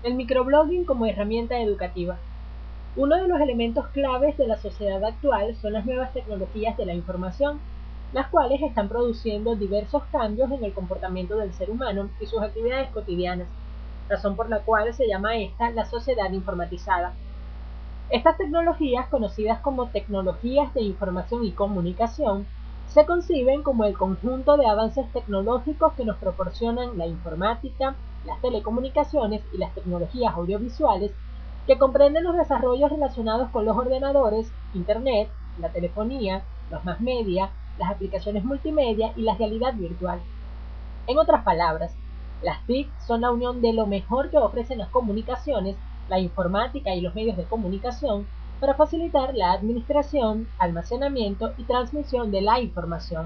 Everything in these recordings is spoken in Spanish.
El microblogging como herramienta educativa. Uno de los elementos claves de la sociedad actual son las nuevas tecnologías de la información, las cuales están produciendo diversos cambios en el comportamiento del ser humano y sus actividades cotidianas, razón por la cual se llama esta la sociedad informatizada. Estas tecnologías, conocidas como tecnologías de información y comunicación, se conciben como el conjunto de avances tecnológicos que nos proporcionan la informática, las telecomunicaciones y las tecnologías audiovisuales, que comprenden los desarrollos relacionados con los ordenadores, Internet, la telefonía, los más media, las aplicaciones multimedia y la realidad virtual. En otras palabras, las TIC son la unión de lo mejor que ofrecen las comunicaciones, la informática y los medios de comunicación para facilitar la administración, almacenamiento y transmisión de la información.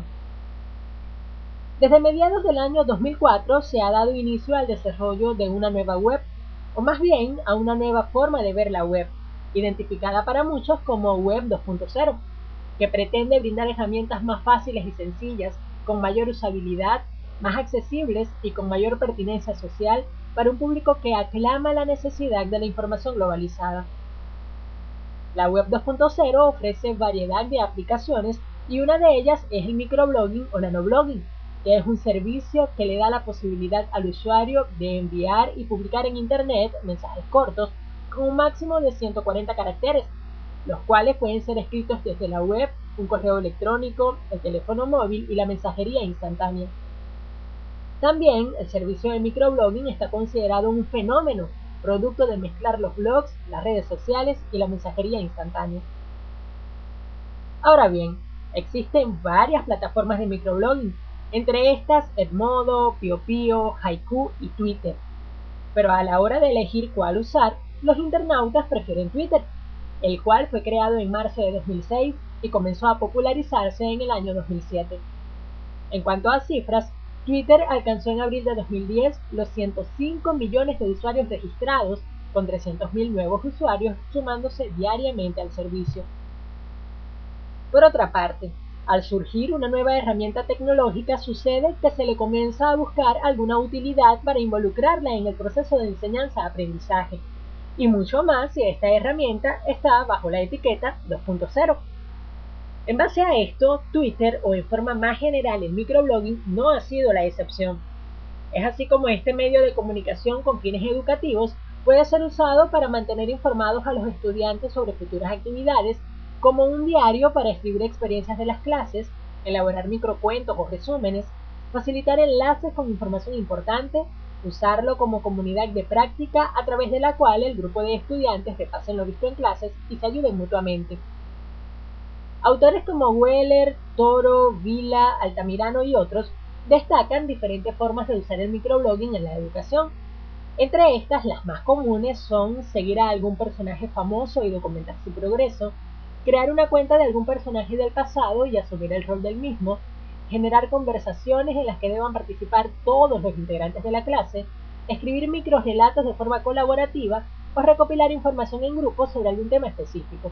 Desde mediados del año 2004 se ha dado inicio al desarrollo de una nueva web, o más bien a una nueva forma de ver la web, identificada para muchos como Web 2.0, que pretende brindar herramientas más fáciles y sencillas, con mayor usabilidad, más accesibles y con mayor pertinencia social para un público que aclama la necesidad de la información globalizada. La Web 2.0 ofrece variedad de aplicaciones y una de ellas es el microblogging o nanoblogging, que es un servicio que le da la posibilidad al usuario de enviar y publicar en Internet mensajes cortos con un máximo de 140 caracteres, los cuales pueden ser escritos desde la web, un correo electrónico, el teléfono móvil y la mensajería instantánea. También el servicio de microblogging está considerado un fenómeno, producto de mezclar los blogs, las redes sociales y la mensajería instantánea. Ahora bien, existen varias plataformas de microblogging, entre estas Edmodo, PioPio, Haiku y Twitter. Pero a la hora de elegir cuál usar, los internautas prefieren Twitter, el cual fue creado en marzo de 2006 y comenzó a popularizarse en el año 2007. En cuanto a cifras, Twitter alcanzó en abril de 2010 los 105 millones de usuarios registrados, con 300.000 nuevos usuarios sumándose diariamente al servicio. Por otra parte, al surgir una nueva herramienta tecnológica, sucede que se le comienza a buscar alguna utilidad para involucrarla en el proceso de enseñanza-aprendizaje, y mucho más si esta herramienta está bajo la etiqueta 2.0. En base a esto, Twitter, o en forma más general el microblogging, no ha sido la excepción. Es así como este medio de comunicación con fines educativos puede ser usado para mantener informados a los estudiantes sobre futuras actividades, como un diario para escribir experiencias de las clases, elaborar microcuentos o resúmenes, facilitar enlaces con información importante, usarlo como comunidad de práctica a través de la cual el grupo de estudiantes repasen lo visto en clases y se ayuden mutuamente. Autores como Weller, Toro, Vila, Altamirano y otros destacan diferentes formas de usar el microblogging en la educación. Entre estas, las más comunes son seguir a algún personaje famoso y documentar su progreso, crear una cuenta de algún personaje del pasado y asumir el rol del mismo, generar conversaciones en las que deban participar todos los integrantes de la clase, escribir microrelatos de forma colaborativa o recopilar información en grupos sobre algún tema específico.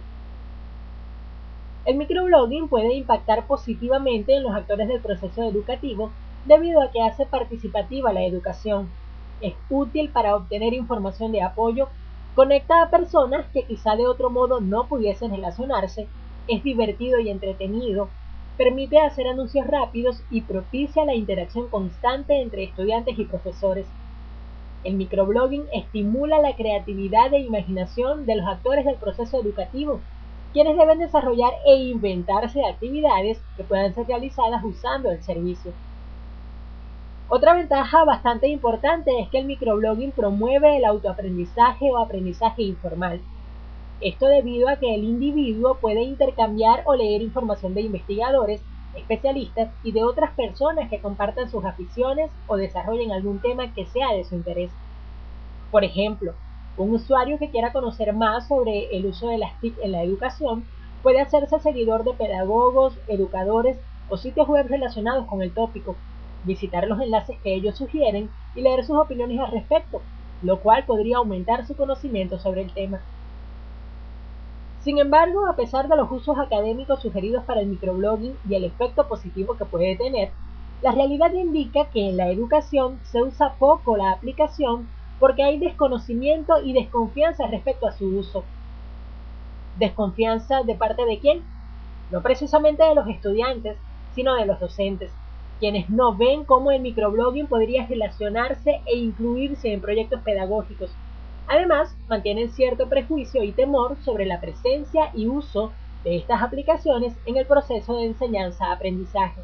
El microblogging puede impactar positivamente en los actores del proceso educativo debido a que hace participativa la educación. Es útil para obtener información de apoyo, conecta a personas que quizá de otro modo no pudiesen relacionarse, es divertido y entretenido, permite hacer anuncios rápidos y propicia la interacción constante entre estudiantes y profesores. El microblogging estimula la creatividad e imaginación de los actores del proceso educativo, quienes deben desarrollar e inventarse actividades que puedan ser realizadas usando el servicio. Otra ventaja bastante importante es que el microblogging promueve el autoaprendizaje o aprendizaje informal. Esto debido a que el individuo puede intercambiar o leer información de investigadores, especialistas y de otras personas que compartan sus aficiones o desarrollen algún tema que sea de su interés. Por ejemplo, un usuario que quiera conocer más sobre el uso de las TIC en la educación puede hacerse seguidor de pedagogos, educadores o sitios web relacionados con el tópico, visitar los enlaces que ellos sugieren y leer sus opiniones al respecto, lo cual podría aumentar su conocimiento sobre el tema. Sin embargo, a pesar de los usos académicos sugeridos para el microblogging y el efecto positivo que puede tener, la realidad indica que en la educación se usa poco la aplicación porque hay desconocimiento y desconfianza respecto a su uso. ¿Desconfianza de parte de quién? No precisamente de los estudiantes, sino de los docentes, quienes no ven cómo el microblogging podría relacionarse e incluirse en proyectos pedagógicos. Además, mantienen cierto prejuicio y temor sobre la presencia y uso de estas aplicaciones en el proceso de enseñanza-aprendizaje.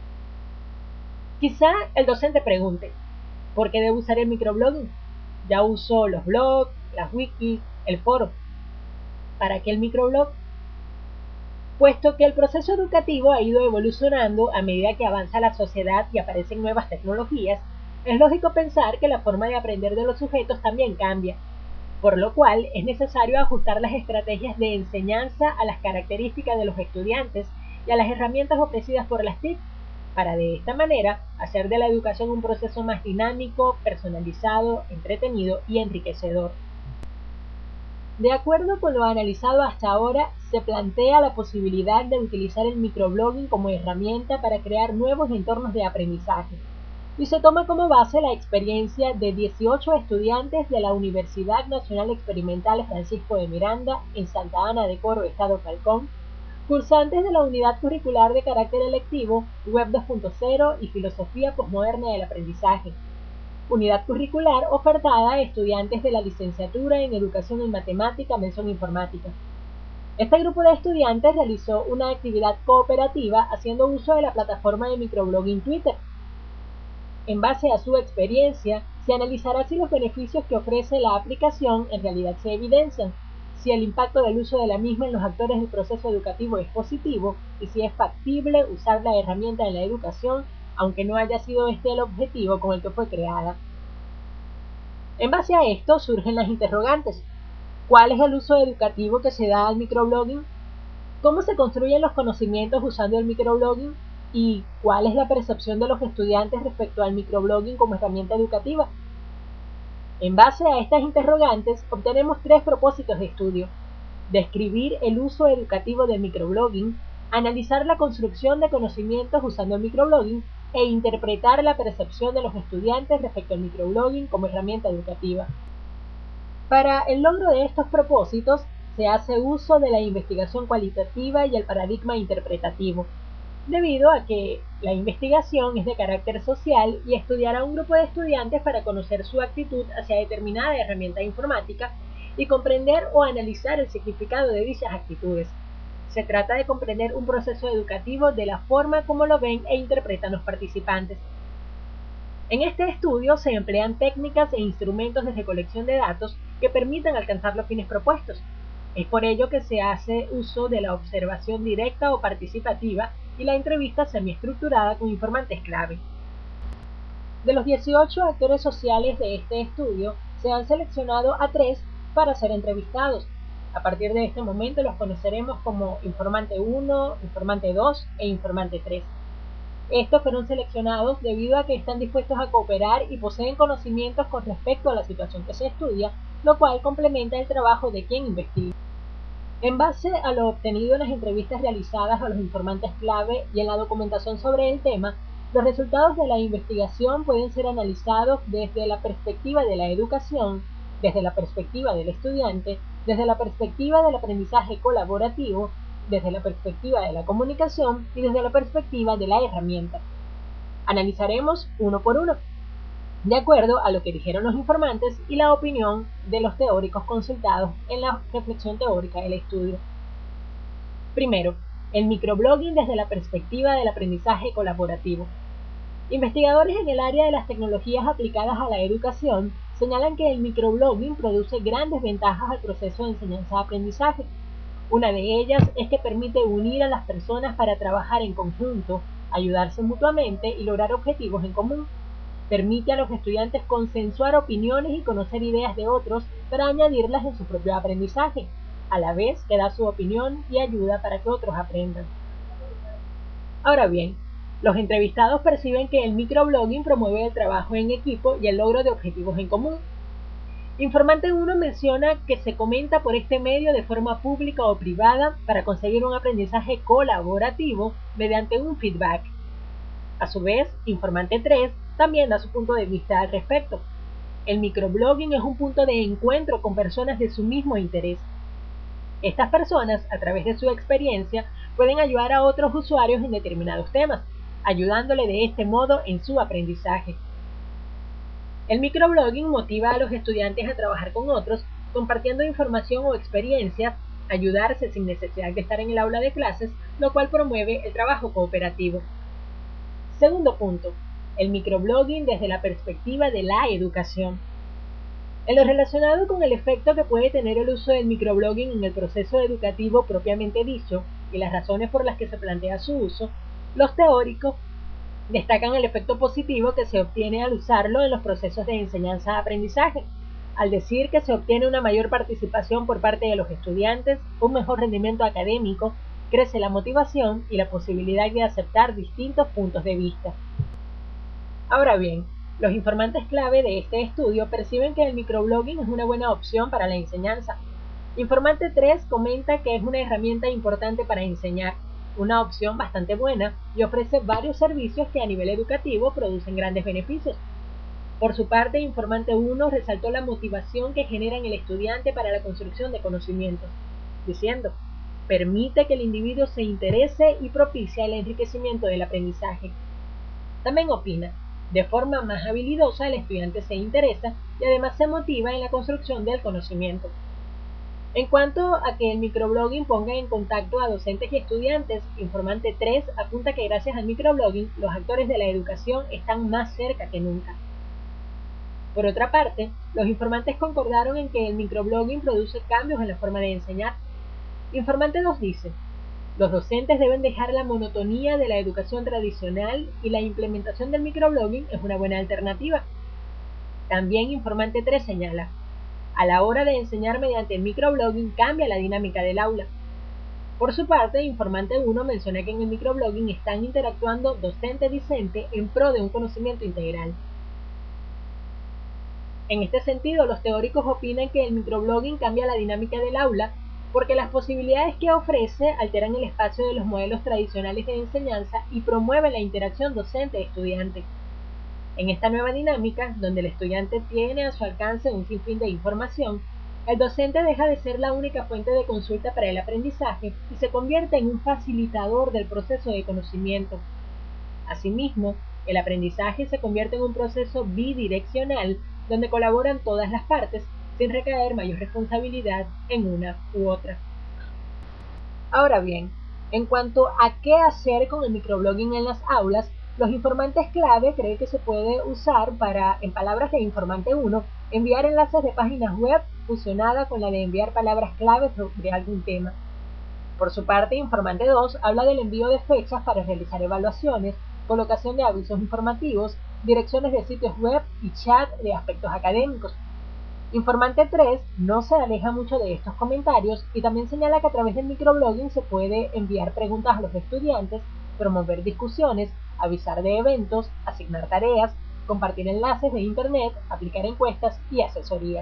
Quizá el docente pregunte, ¿por qué debo usar el microblogging? Ya uso los blogs, las wikis, el foro. ¿Para qué el microblog? Puesto que el proceso educativo ha ido evolucionando a medida que avanza la sociedad y aparecen nuevas tecnologías, es lógico pensar que la forma de aprender de los sujetos también cambia, por lo cual es necesario ajustar las estrategias de enseñanza a las características de los estudiantes y a las herramientas ofrecidas por las TIC, para de esta manera hacer de la educación un proceso más dinámico, personalizado, entretenido y enriquecedor. De acuerdo con lo analizado hasta ahora, se plantea la posibilidad de utilizar el microblogging como herramienta para crear nuevos entornos de aprendizaje, y se toma como base la experiencia de 18 estudiantes de la Universidad Nacional Experimental Francisco de Miranda en Santa Ana de Coro, Estado Falcón, cursantes de la unidad curricular de carácter electivo Web 2.0 y Filosofía Posmoderna del Aprendizaje, unidad curricular ofertada a estudiantes de la licenciatura en Educación en Matemática, Mención Informática. Este grupo de estudiantes realizó una actividad cooperativa haciendo uso de la plataforma de microblogging Twitter. En base a su experiencia, se analizará si los beneficios que ofrece la aplicación en realidad se evidencian, si el impacto del uso de la misma en los actores del proceso educativo es positivo y si es factible usar la herramienta en la educación, aunque no haya sido este el objetivo con el que fue creada. En base a esto surgen las interrogantes. ¿Cuál es el uso educativo que se da al microblogging? ¿Cómo se construyen los conocimientos usando el microblogging? ¿Y cuál es la percepción de los estudiantes respecto al microblogging como herramienta educativa? En base a estas interrogantes, obtenemos 3 propósitos de estudio: describir el uso educativo del microblogging, analizar la construcción de conocimientos usando el microblogging e interpretar la percepción de los estudiantes respecto al microblogging como herramienta educativa. Para el logro de estos propósitos, se hace uso de la investigación cualitativa y el paradigma interpretativo, debido a que la investigación es de carácter social y estudiará a un grupo de estudiantes para conocer su actitud hacia determinada herramienta informática y comprender o analizar el significado de dichas actitudes. Se trata de comprender un proceso educativo de la forma como lo ven e interpretan los participantes. En este estudio se emplean técnicas e instrumentos de recolección de datos que permitan alcanzar los fines propuestos. Es por ello que se hace uso de la observación directa o participativa y la entrevista semiestructurada con informantes clave. De los 18 actores sociales de este estudio, se han seleccionado a 3 para ser entrevistados. A partir de este momento los conoceremos como informante 1, informante 2 e informante 3. Estos fueron seleccionados debido a que están dispuestos a cooperar y poseen conocimientos con respecto a la situación que se estudia, lo cual complementa el trabajo de quien investiga. En base a lo obtenido en las entrevistas realizadas a los informantes clave y en la documentación sobre el tema, los resultados de la investigación pueden ser analizados desde la perspectiva de la educación, desde la perspectiva del estudiante, desde la perspectiva del aprendizaje colaborativo, desde la perspectiva de la comunicación y desde la perspectiva de la herramienta. Analizaremos uno por uno, de acuerdo a lo que dijeron los informantes y la opinión de los teóricos consultados en la reflexión teórica del estudio. Primero, el microblogging desde la perspectiva del aprendizaje colaborativo. Investigadores en el área de las tecnologías aplicadas a la educación señalan que el microblogging produce grandes ventajas al proceso de enseñanza-aprendizaje. Una de ellas es que permite unir a las personas para trabajar en conjunto, ayudarse mutuamente y lograr objetivos en común. Permite a los estudiantes consensuar opiniones y conocer ideas de otros para añadirlas en su propio aprendizaje, a la vez que da su opinión y ayuda para que otros aprendan. Ahora bien, los entrevistados perciben que el microblogging promueve el trabajo en equipo y el logro de objetivos en común. Informante 1 menciona que se comenta por este medio de forma pública o privada para conseguir un aprendizaje colaborativo mediante un feedback. A su vez, Informante 3 también da su punto de vista al respecto. El microblogging es un punto de encuentro con personas de su mismo interés. Estas personas, a través de su experiencia, pueden ayudar a otros usuarios en determinados temas, ayudándole de este modo en su aprendizaje. El microblogging motiva a los estudiantes a trabajar con otros, compartiendo información o experiencias, ayudarse sin necesidad de estar en el aula de clases, lo cual promueve el trabajo cooperativo. Segundo punto, el microblogging desde la perspectiva de la educación. En lo relacionado con el efecto que puede tener el uso del microblogging en el proceso educativo propiamente dicho y las razones por las que se plantea su uso, los teóricos destacan el efecto positivo que se obtiene al usarlo en los procesos de enseñanza-aprendizaje, al decir que se obtiene una mayor participación por parte de los estudiantes, un mejor rendimiento académico, crece la motivación y la posibilidad de aceptar distintos puntos de vista. Ahora bien, los informantes clave de este estudio perciben que el microblogging es una buena opción para la enseñanza. Informante 3 comenta que es una herramienta importante para enseñar, una opción bastante buena y ofrece varios servicios que a nivel educativo producen grandes beneficios. Por su parte, Informante 1 resaltó la motivación que genera en el estudiante para la construcción de conocimientos, diciendo, permite que el individuo se interese y propicia el enriquecimiento del aprendizaje. También opina, de forma más habilidosa el estudiante se interesa y además se motiva en la construcción del conocimiento. En cuanto a que el microblogging ponga en contacto a docentes y estudiantes, Informante 3 apunta que gracias al microblogging los actores de la educación están más cerca que nunca. Por otra parte, los informantes concordaron en que el microblogging produce cambios en la forma de enseñar. Informante 2 dice, los docentes deben dejar la monotonía de la educación tradicional y la implementación del microblogging es una buena alternativa. También Informante 3 señala, a la hora de enseñar mediante el microblogging cambia la dinámica del aula. Por su parte, Informante 1 menciona que en el microblogging están interactuando docente-discente en pro de un conocimiento integral. En este sentido, los teóricos opinan que el microblogging cambia la dinámica del aula porque las posibilidades que ofrece alteran el espacio de los modelos tradicionales de enseñanza y promueven la interacción docente-estudiante. En esta nueva dinámica, donde el estudiante tiene a su alcance un sinfín de información, el docente deja de ser la única fuente de consulta para el aprendizaje y se convierte en un facilitador del proceso de conocimiento. Asimismo, el aprendizaje se convierte en un proceso bidireccional donde colaboran todas las partes sin recaer mayor responsabilidad en una u otra. Ahora bien, en cuanto a qué hacer con el microblogging en las aulas, los informantes clave creen que se puede usar para, en palabras de Informante 1, enviar enlaces de páginas web fusionada con la de enviar palabras clave sobre algún tema. Por su parte, Informante 2 habla del envío de fechas para realizar evaluaciones, colocación de avisos informativos, direcciones de sitios web y chat de aspectos académicos. Informante 3 no se aleja mucho de estos comentarios y también señala que a través del microblogging se puede enviar preguntas a los estudiantes, promover discusiones, avisar de eventos, asignar tareas, compartir enlaces de internet, aplicar encuestas y asesorías.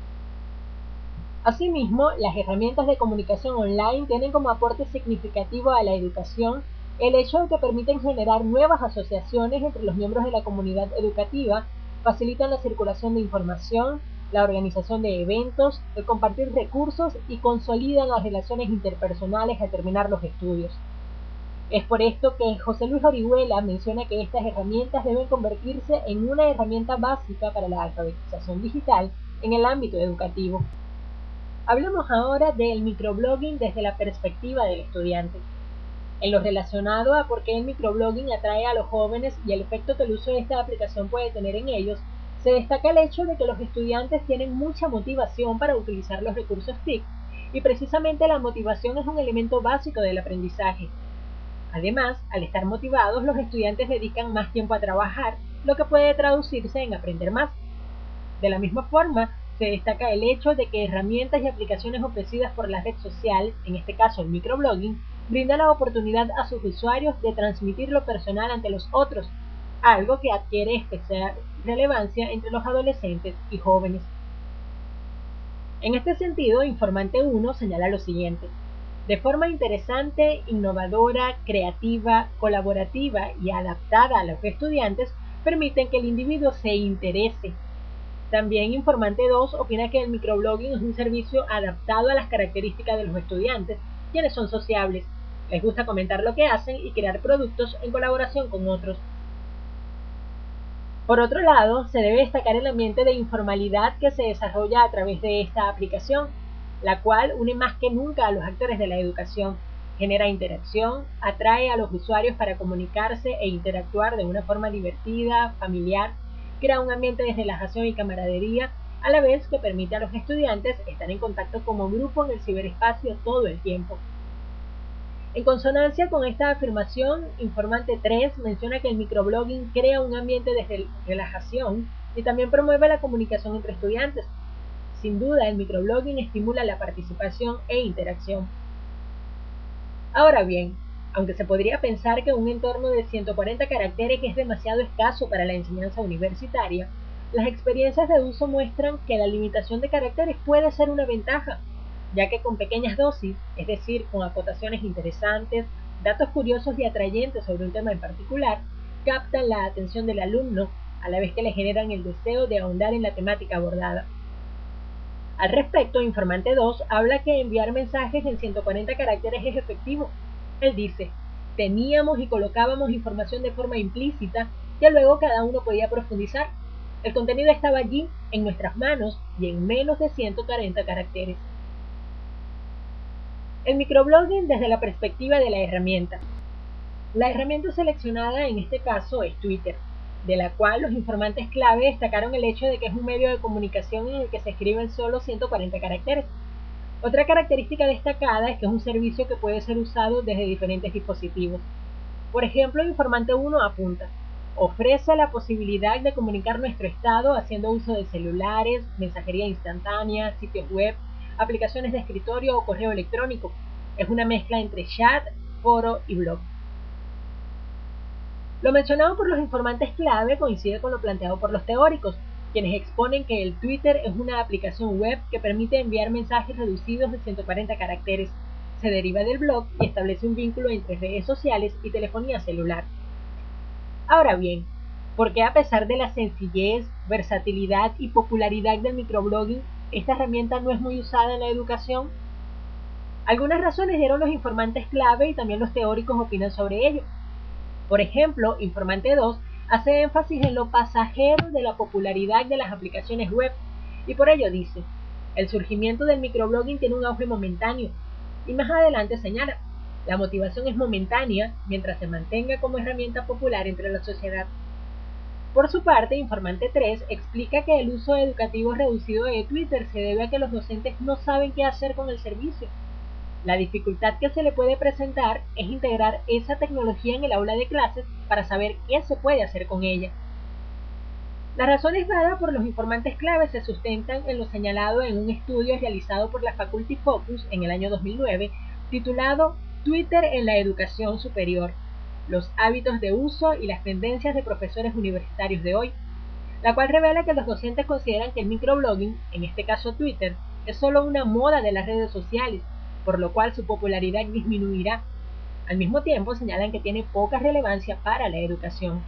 Asimismo, las herramientas de comunicación online tienen como aporte significativo a la educación el hecho de que permiten generar nuevas asociaciones entre los miembros de la comunidad educativa, facilitan la circulación de información, la organización de eventos, el compartir recursos y consolidan las relaciones interpersonales al terminar los estudios. Es por esto que José Luis Orihuela menciona que estas herramientas deben convertirse en una herramienta básica para la alfabetización digital en el ámbito educativo. Hablemos ahora del microblogging desde la perspectiva del estudiante. En lo relacionado a por qué el microblogging atrae a los jóvenes y el efecto que el uso de esta aplicación puede tener en ellos, se destaca el hecho de que los estudiantes tienen mucha motivación para utilizar los recursos TIC y precisamente la motivación es un elemento básico del aprendizaje. Además, al estar motivados, los estudiantes dedican más tiempo a trabajar, lo que puede traducirse en aprender más. De la misma forma, se destaca el hecho de que herramientas y aplicaciones ofrecidas por la red social, en este caso el microblogging, brinda la oportunidad a sus usuarios de transmitir lo personal ante los otros, algo que adquiere especial relevancia entre los adolescentes y jóvenes. En este sentido, Informante 1 señala lo siguiente. De forma interesante, innovadora, creativa, colaborativa y adaptada a los estudiantes, permiten que el individuo se interese. También Informante 2 opina que el microblogging es un servicio adaptado a las características de los estudiantes, quienes son sociables, les gusta comentar lo que hacen y crear productos en colaboración con otros. Por otro lado, se debe destacar el ambiente de informalidad que se desarrolla a través de esta aplicación, la cual une más que nunca a los actores de la educación, genera interacción, atrae a los usuarios para comunicarse e interactuar de una forma divertida, familiar, crea un ambiente de relajación y camaradería, a la vez que permite a los estudiantes estar en contacto como grupo en el ciberespacio todo el tiempo. En consonancia con esta afirmación, Informante 3 menciona que el microblogging crea un ambiente de relajación y también promueve la comunicación entre estudiantes. Sin duda, el microblogging estimula la participación e interacción. Ahora bien, aunque se podría pensar que un entorno de 140 caracteres es demasiado escaso para la enseñanza universitaria, las experiencias de uso muestran que la limitación de caracteres puede ser una ventaja, ya que con pequeñas dosis, es decir, con acotaciones interesantes, datos curiosos y atrayentes sobre un tema en particular, captan la atención del alumno, a la vez que le generan el deseo de ahondar en la temática abordada. Al respecto, Informante 2 habla que enviar mensajes en 140 caracteres es efectivo. Él dice, teníamos y colocábamos información de forma implícita que luego cada uno podía profundizar. El contenido estaba allí, en nuestras manos y en menos de 140 caracteres. El microblogging desde la perspectiva de la herramienta. La herramienta seleccionada en este caso es Twitter, de la cual los informantes clave destacaron el hecho de que es un medio de comunicación en el que se escriben solo 140 caracteres. Otra característica destacada es que es un servicio que puede ser usado desde diferentes dispositivos. Por ejemplo, Informante 1 apunta, ofrece la posibilidad de comunicar nuestro estado haciendo uso de celulares, mensajería instantánea, sitios web, aplicaciones de escritorio o correo electrónico. Es una mezcla entre chat, foro y blog. Lo mencionado por los informantes clave coincide con lo planteado por los teóricos, quienes exponen que el Twitter es una aplicación web que permite enviar mensajes reducidos de 140 caracteres, se deriva del blog y establece un vínculo entre redes sociales y telefonía celular. Ahora bien, ¿por qué a pesar de la sencillez, versatilidad y popularidad del microblogging, esta herramienta no es muy usada en la educación? Algunas razones dieron los informantes clave y también los teóricos opinan sobre ello. Por ejemplo, Informante 2 hace énfasis en lo pasajero de la popularidad de las aplicaciones web y por ello dice, el surgimiento del microblogging tiene un auge momentáneo y más adelante señala, la motivación es momentánea mientras se mantenga como herramienta popular entre la sociedad. Por su parte, Informante 3 explica que el uso educativo reducido de Twitter se debe a que los docentes no saben qué hacer con el servicio. La dificultad que se le puede presentar es integrar esa tecnología en el aula de clases para saber qué se puede hacer con ella. Las razones dadas por los informantes clave se sustentan en lo señalado en un estudio realizado por la Faculty Focus en el año 2009, titulado Twitter en la educación superior, los hábitos de uso y las tendencias de profesores universitarios de hoy, la cual revela que los docentes consideran que el microblogging, en este caso Twitter, es solo una moda de las redes sociales, por lo cual su popularidad disminuirá. Al mismo tiempo señalan que tiene poca relevancia para la educación.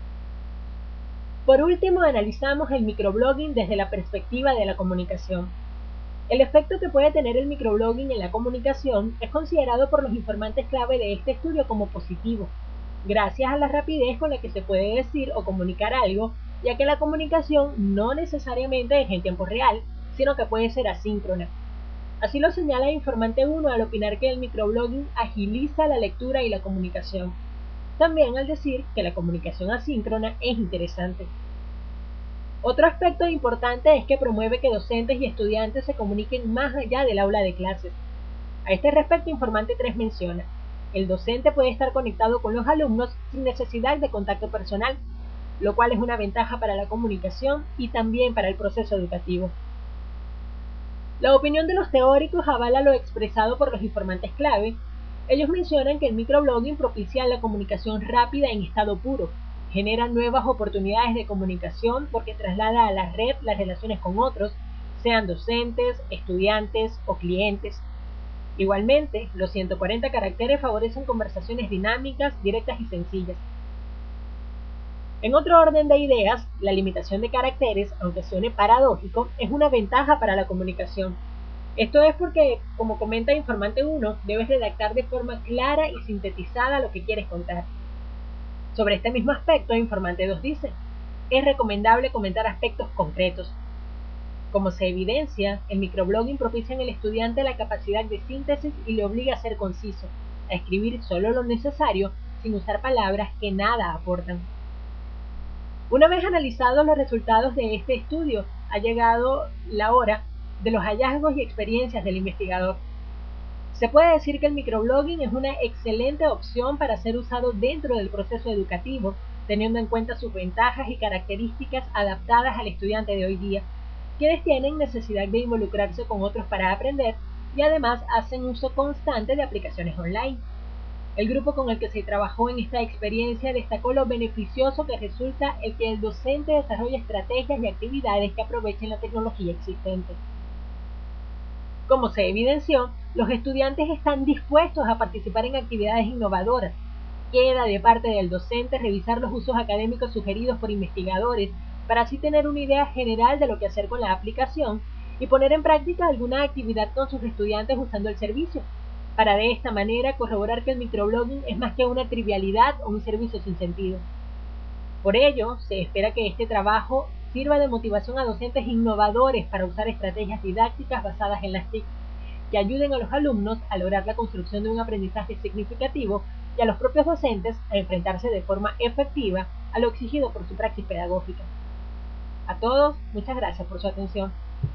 Por último, analizamos el microblogging desde la perspectiva de la comunicación. El efecto que puede tener el microblogging en la comunicación es considerado por los informantes clave de este estudio como positivo, gracias a la rapidez con la que se puede decir o comunicar algo, ya que la comunicación no necesariamente es en tiempo real, sino que puede ser asíncrona. Así lo señala Informante 1 al opinar que el microblogging agiliza la lectura y la comunicación. También al decir que la comunicación asíncrona es interesante. Otro aspecto importante es que promueve que docentes y estudiantes se comuniquen más allá del aula de clases. A este respecto, Informante 3 menciona, el docente puede estar conectado con los alumnos sin necesidad de contacto personal, lo cual es una ventaja para la comunicación y también para el proceso educativo. La opinión de los teóricos avala lo expresado por los informantes clave. Ellos mencionan que el microblogging propicia la comunicación rápida en estado puro, genera nuevas oportunidades de comunicación porque traslada a la red las relaciones con otros, sean docentes, estudiantes o clientes. Igualmente, los 140 caracteres favorecen conversaciones dinámicas, directas y sencillas. En otro orden de ideas, la limitación de caracteres, aunque suene paradójico, es una ventaja para la comunicación. Esto es porque, como comenta Informante 1, debes redactar de forma clara y sintetizada lo que quieres contar. Sobre este mismo aspecto, Informante 2 dice, es recomendable comentar aspectos concretos. Como se evidencia, el microblogging propicia en el estudiante la capacidad de síntesis y le obliga a ser conciso, a escribir solo lo necesario sin usar palabras que nada aportan. Una vez analizados los resultados de este estudio, ha llegado la hora de los hallazgos y experiencias del investigador. Se puede decir que el microblogging es una excelente opción para ser usado dentro del proceso educativo, teniendo en cuenta sus ventajas y características adaptadas al estudiante de hoy día, quienes tienen necesidad de involucrarse con otros para aprender y además hacen uso constante de aplicaciones online. El grupo con el que se trabajó en esta experiencia destacó lo beneficioso que resulta el que el docente desarrolle estrategias y actividades que aprovechen la tecnología existente. Como se evidenció, los estudiantes están dispuestos a participar en actividades innovadoras. Queda de parte del docente revisar los usos académicos sugeridos por investigadores para así tener una idea general de lo que hacer con la aplicación y poner en práctica alguna actividad con sus estudiantes usando el servicio, para de esta manera corroborar que el microblogging es más que una trivialidad o un servicio sin sentido. Por ello, se espera que este trabajo sirva de motivación a docentes innovadores para usar estrategias didácticas basadas en las TIC, que ayuden a los alumnos a lograr la construcción de un aprendizaje significativo y a los propios docentes a enfrentarse de forma efectiva a lo exigido por su praxis pedagógica. A todos, muchas gracias por su atención.